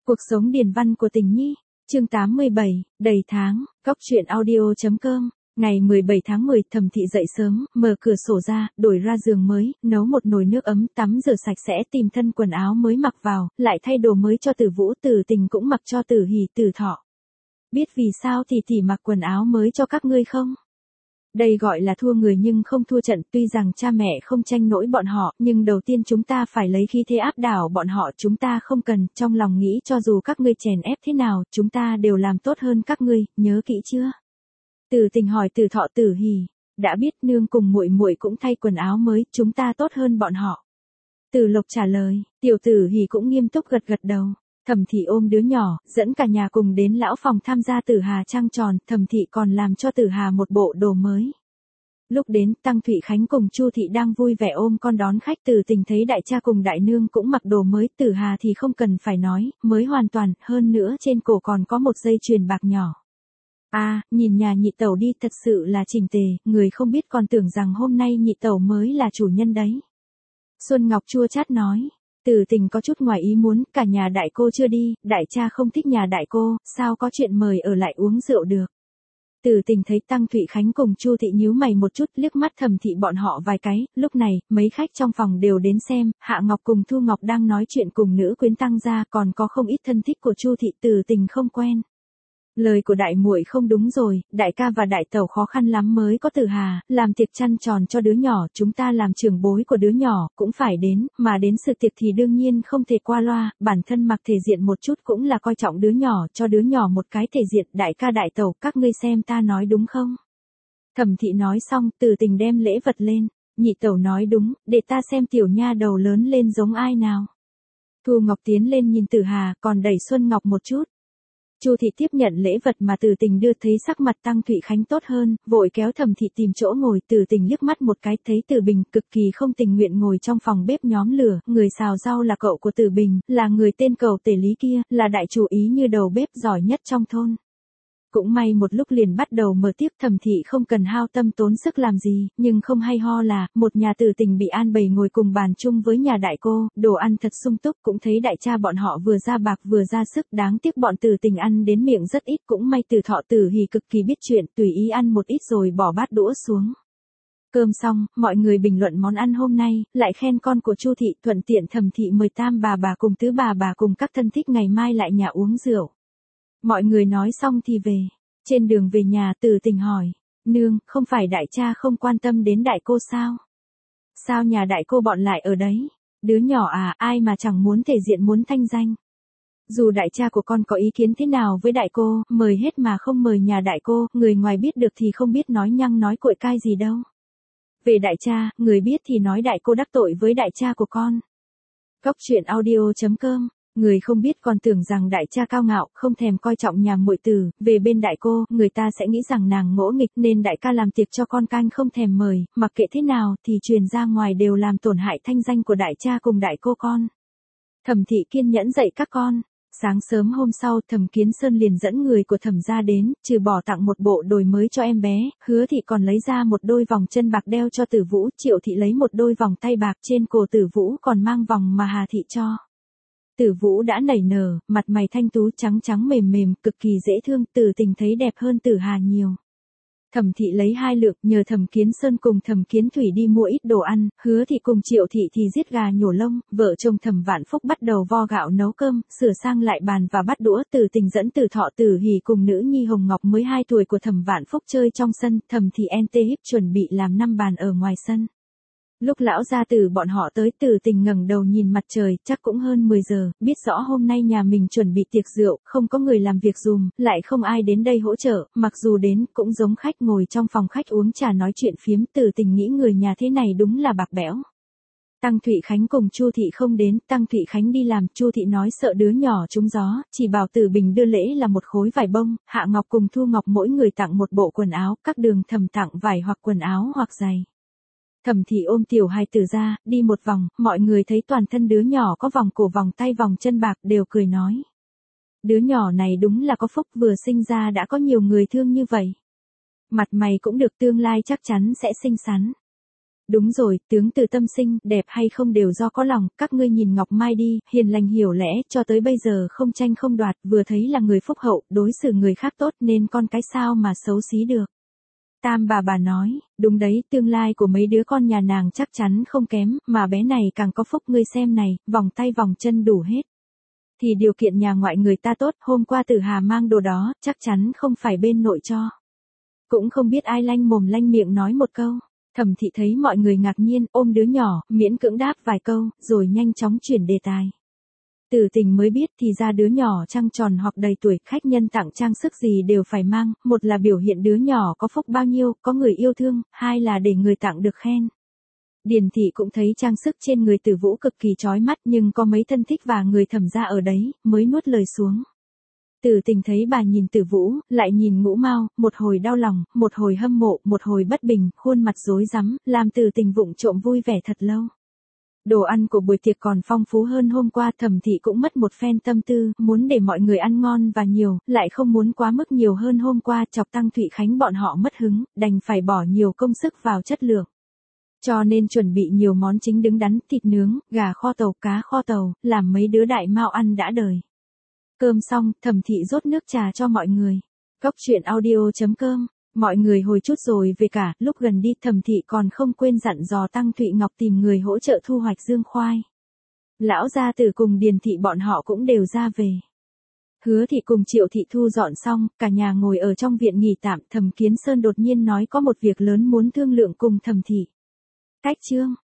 Cuộc sống điền văn của Tình Nhi, chương 87, đầy tháng, Cóc truyện audio.com. Ngày 17 tháng 10, Thẩm Thị dậy sớm, mở cửa sổ ra, đổi ra giường mới, nấu một nồi nước ấm, tắm rửa sạch sẽ, tìm thân quần áo mới mặc vào, lại thay đồ mới cho Tử Vũ, Tử Tình cũng mặc cho Tử Hỉ, Tử Thọ. Biết vì sao thì tỷ mặc quần áo mới cho các ngươi không? Đây gọi là thua người nhưng không thua trận, tuy rằng cha mẹ không tranh nổi bọn họ, nhưng đầu tiên chúng ta phải lấy khí thế áp đảo bọn họ, chúng ta không cần, trong lòng nghĩ cho dù các ngươi chèn ép thế nào, chúng ta đều làm tốt hơn các ngươi, nhớ kỹ chưa? Tử Tình hỏi Tử Thọ. Tử Hỉ, đã biết, nương cùng muội muội cũng thay quần áo mới, chúng ta tốt hơn bọn họ. Tử Lộc trả lời, tiểu Tử Hỉ cũng nghiêm túc gật gật đầu. Thẩm Thị ôm đứa nhỏ, dẫn cả nhà cùng đến lão phòng tham gia Tử Hà trăng tròn, Thẩm Thị còn làm cho Tử Hà một bộ đồ mới. Lúc đến, Tăng Thụy Khánh cùng Chu Thị đang vui vẻ ôm con đón khách. Tử Tình thấy đại cha cùng đại nương cũng mặc đồ mới, Tử Hà thì không cần phải nói, mới hoàn toàn, hơn nữa trên cổ còn có một dây chuyền bạc nhỏ. Nhìn nhà nhị tẩu đi, thật sự là chỉnh tề, người không biết còn tưởng rằng hôm nay nhị tẩu mới là chủ nhân đấy. Xuân Ngọc chua chát nói. Tử Tình có chút ngoài ý muốn, cả nhà đại cô chưa đi, đại cha không thích nhà đại cô, sao có chuyện mời ở lại uống rượu được. Tử Tình thấy Tăng Thụy Khánh cùng Chu Thị nhíu mày một chút, liếc mắt Thẩm Thị bọn họ vài cái, lúc này, mấy khách trong phòng đều đến xem, Hạ Ngọc cùng Thu Ngọc đang nói chuyện cùng nữ quyến Tăng gia, còn có không ít thân thích của Chu Thị. Tử Tình không quen. Lời của đại muội không đúng rồi, đại ca và đại tẩu khó khăn lắm mới có Tử Hà, làm tiệc chăn tròn cho đứa nhỏ, chúng ta làm trưởng bối của đứa nhỏ, cũng phải đến, mà đến sự tiệc thì đương nhiên không thể qua loa, bản thân mặc thể diện một chút cũng là coi trọng đứa nhỏ, cho đứa nhỏ một cái thể diện. Đại ca đại tẩu, các ngươi xem ta nói đúng không? Thẩm Thị nói xong, Tử Tình đem lễ vật lên, nhị tẩu nói đúng, để ta xem tiểu nha đầu lớn lên giống ai nào. Thu Ngọc tiến lên nhìn Tử Hà, còn đẩy Xuân Ngọc một chút. Chu Thị tiếp nhận lễ vật mà Tử Tình đưa, thấy sắc mặt Tăng Thụy Khánh tốt hơn, vội kéo Thẩm Thị tìm chỗ ngồi. Tử Tình liếc mắt một cái, thấy Tử Bình cực kỳ không tình nguyện ngồi trong phòng bếp nhóm lửa, người xào rau là cậu của Tử Bình, là người tên Cầu Tể Lý kia, là đại chủ ý như đầu bếp giỏi nhất trong thôn. Cũng may một lúc liền bắt đầu mở tiếp, Thẩm Thị không cần hao tâm tốn sức làm gì, nhưng không hay ho là, một nhà Tử Tình bị an bày ngồi cùng bàn chung với nhà đại cô, đồ ăn thật sung túc, cũng thấy đại cha bọn họ vừa ra bạc vừa ra sức, đáng tiếc bọn Tử Tình ăn đến miệng rất ít, cũng may Tử Thọ Tử Hỉ cực kỳ biết chuyện, tùy ý ăn một ít rồi bỏ bát đũa xuống. Cơm xong, mọi người bình luận món ăn hôm nay, lại khen con của Chu Thị, thuận tiện Thẩm Thị mời tam bà cùng tứ bà cùng các thân thích ngày mai lại nhà uống rượu. Mọi người nói xong thì về. Trên đường về nhà, Tử Tình hỏi, nương, không phải đại cha không quan tâm đến đại cô sao? Sao nhà đại cô bọn lại ở đấy? Đứa nhỏ ai mà chẳng muốn thể diện muốn thanh danh. Dù đại cha của con có ý kiến thế nào với đại cô, mời hết mà không mời nhà đại cô, người ngoài biết được thì không biết nói nhăng nói cội cai gì đâu. Về đại cha, người biết thì nói đại cô đắc tội với đại cha của con. Cóc truyện audio.com. Người không biết còn tưởng rằng đại cha cao ngạo, không thèm coi trọng nhà muội tử, về bên đại cô, người ta sẽ nghĩ rằng nàng ngỗ nghịch nên đại ca làm tiệc cho con canh không thèm mời, mặc kệ thế nào thì truyền ra ngoài đều làm tổn hại thanh danh của đại cha cùng đại cô con. Thẩm Thị kiên nhẫn dạy các con. Sáng sớm hôm sau, Thẩm Kiến Sơn liền dẫn người của Thẩm gia đến, trừ bỏ tặng một bộ đồi mới cho em bé, Hứa Thị còn lấy ra một đôi vòng chân bạc đeo cho Tử Vũ, Triệu Thị lấy một đôi vòng tay bạc, trên cổ Tử Vũ còn mang vòng mà Hà Thị cho. Tử Vũ đã nảy nở, mặt mày thanh tú trắng trắng mềm mềm, cực kỳ dễ thương, Tử Tình thấy đẹp hơn Tử Hà nhiều. Thẩm Thị lấy 2 lượng, nhờ Thẩm Kiến Sơn cùng Thẩm Kiến Thủy đi mua ít đồ ăn, Hứa Thị cùng Triệu Thị thì giết gà nhổ lông, vợ chồng Thẩm Vạn Phúc bắt đầu vo gạo nấu cơm, sửa sang lại bàn và bát đũa. Tử Tình dẫn Tử Thọ Tử Hỉ cùng nữ nhi Hồng Ngọc mới 2 tuổi của Thẩm Vạn Phúc chơi trong sân, Thẩm Thị híp chuẩn bị làm 5 bàn ở ngoài sân. Lúc lão gia tử bọn họ tới, Tử Tình ngẩng đầu nhìn mặt trời, chắc cũng hơn 10 giờ, biết rõ hôm nay nhà mình chuẩn bị tiệc rượu, không có người làm việc dùm, lại không ai đến đây hỗ trợ, mặc dù đến, cũng giống khách ngồi trong phòng khách uống trà nói chuyện phiếm. Tử Tình nghĩ người nhà thế này đúng là bạc bẽo. Tăng Thụy Khánh cùng Chu Thị không đến, Tăng Thụy Khánh đi làm, Chu Thị nói sợ đứa nhỏ trúng gió, chỉ bảo Tử Bình đưa lễ là một khối vải bông, Hạ Ngọc cùng Thu Ngọc mỗi người tặng một bộ quần áo, các đường Thẩm tặng vải hoặc quần áo hoặc giày. Thẩm Thị ôm tiểu hài tử ra, đi một vòng, mọi người thấy toàn thân đứa nhỏ có vòng cổ vòng tay vòng chân bạc đều cười nói. Đứa nhỏ này đúng là có phúc, vừa sinh ra đã có nhiều người thương như vậy. Mặt mày cũng được, tương lai chắc chắn sẽ xinh xắn. Đúng rồi, tướng từ tâm sinh, đẹp hay không đều do có lòng, các ngươi nhìn Ngọc Mai đi, hiền lành hiểu lẽ, cho tới bây giờ không tranh không đoạt, vừa thấy là người phúc hậu, đối xử người khác tốt nên con cái sao mà xấu xí được. Tam bà nói, đúng đấy, tương lai của mấy đứa con nhà nàng chắc chắn không kém, mà bé này càng có phúc, ngươi xem này, vòng tay vòng chân đủ hết. Thì điều kiện nhà ngoại người ta tốt, hôm qua Tử Hà mang đồ đó, chắc chắn không phải bên nội cho. Cũng không biết ai lanh mồm lanh miệng nói một câu. Thẩm Thị thấy mọi người ngạc nhiên, ôm đứa nhỏ, miễn cưỡng đáp vài câu, rồi nhanh chóng chuyển đề tài. Tử Tình mới biết thì ra đứa nhỏ trăng tròn hoặc đầy tuổi, khách nhân tặng trang sức gì đều phải mang, một là biểu hiện đứa nhỏ có phúc bao nhiêu, có người yêu thương, hai là để người tặng được khen. Điền Thị cũng thấy trang sức trên người Tử Vũ cực kỳ chói mắt, nhưng có mấy thân thích và người Thẩm gia ở đấy, mới nuốt lời xuống. Tử Tình thấy bà nhìn Tử Vũ, lại nhìn Ngũ Mao, một hồi đau lòng, một hồi hâm mộ, một hồi bất bình, khuôn mặt rối rắm, làm Tử Tình vụng trộm vui vẻ thật lâu. Đồ ăn của buổi tiệc còn phong phú hơn hôm qua, Thẩm Thị cũng mất một phen tâm tư, muốn để mọi người ăn ngon và nhiều, lại không muốn quá mức nhiều hơn hôm qua, chọc Tăng Thụy Khánh bọn họ mất hứng, đành phải bỏ nhiều công sức vào chất lượng. Cho nên chuẩn bị nhiều món chính đứng đắn, thịt nướng, gà kho tàu, cá kho tàu, làm mấy đứa đại mao ăn đã đời. Cơm xong, Thẩm Thị rót nước trà cho mọi người. Góc chuyện audio.com, mọi người hồi chút rồi về cả, lúc gần đi Thẩm Thị còn không quên dặn dò Tăng Thụy Ngọc tìm người hỗ trợ thu hoạch dương khoai. Lão gia tử cùng Điền Thị bọn họ cũng đều ra về. Hứa Thị cùng Triệu Thị thu dọn xong, cả nhà ngồi ở trong viện nghỉ tạm, Thẩm Kiến Sơn đột nhiên nói có một việc lớn muốn thương lượng cùng Thẩm Thị. Cách chương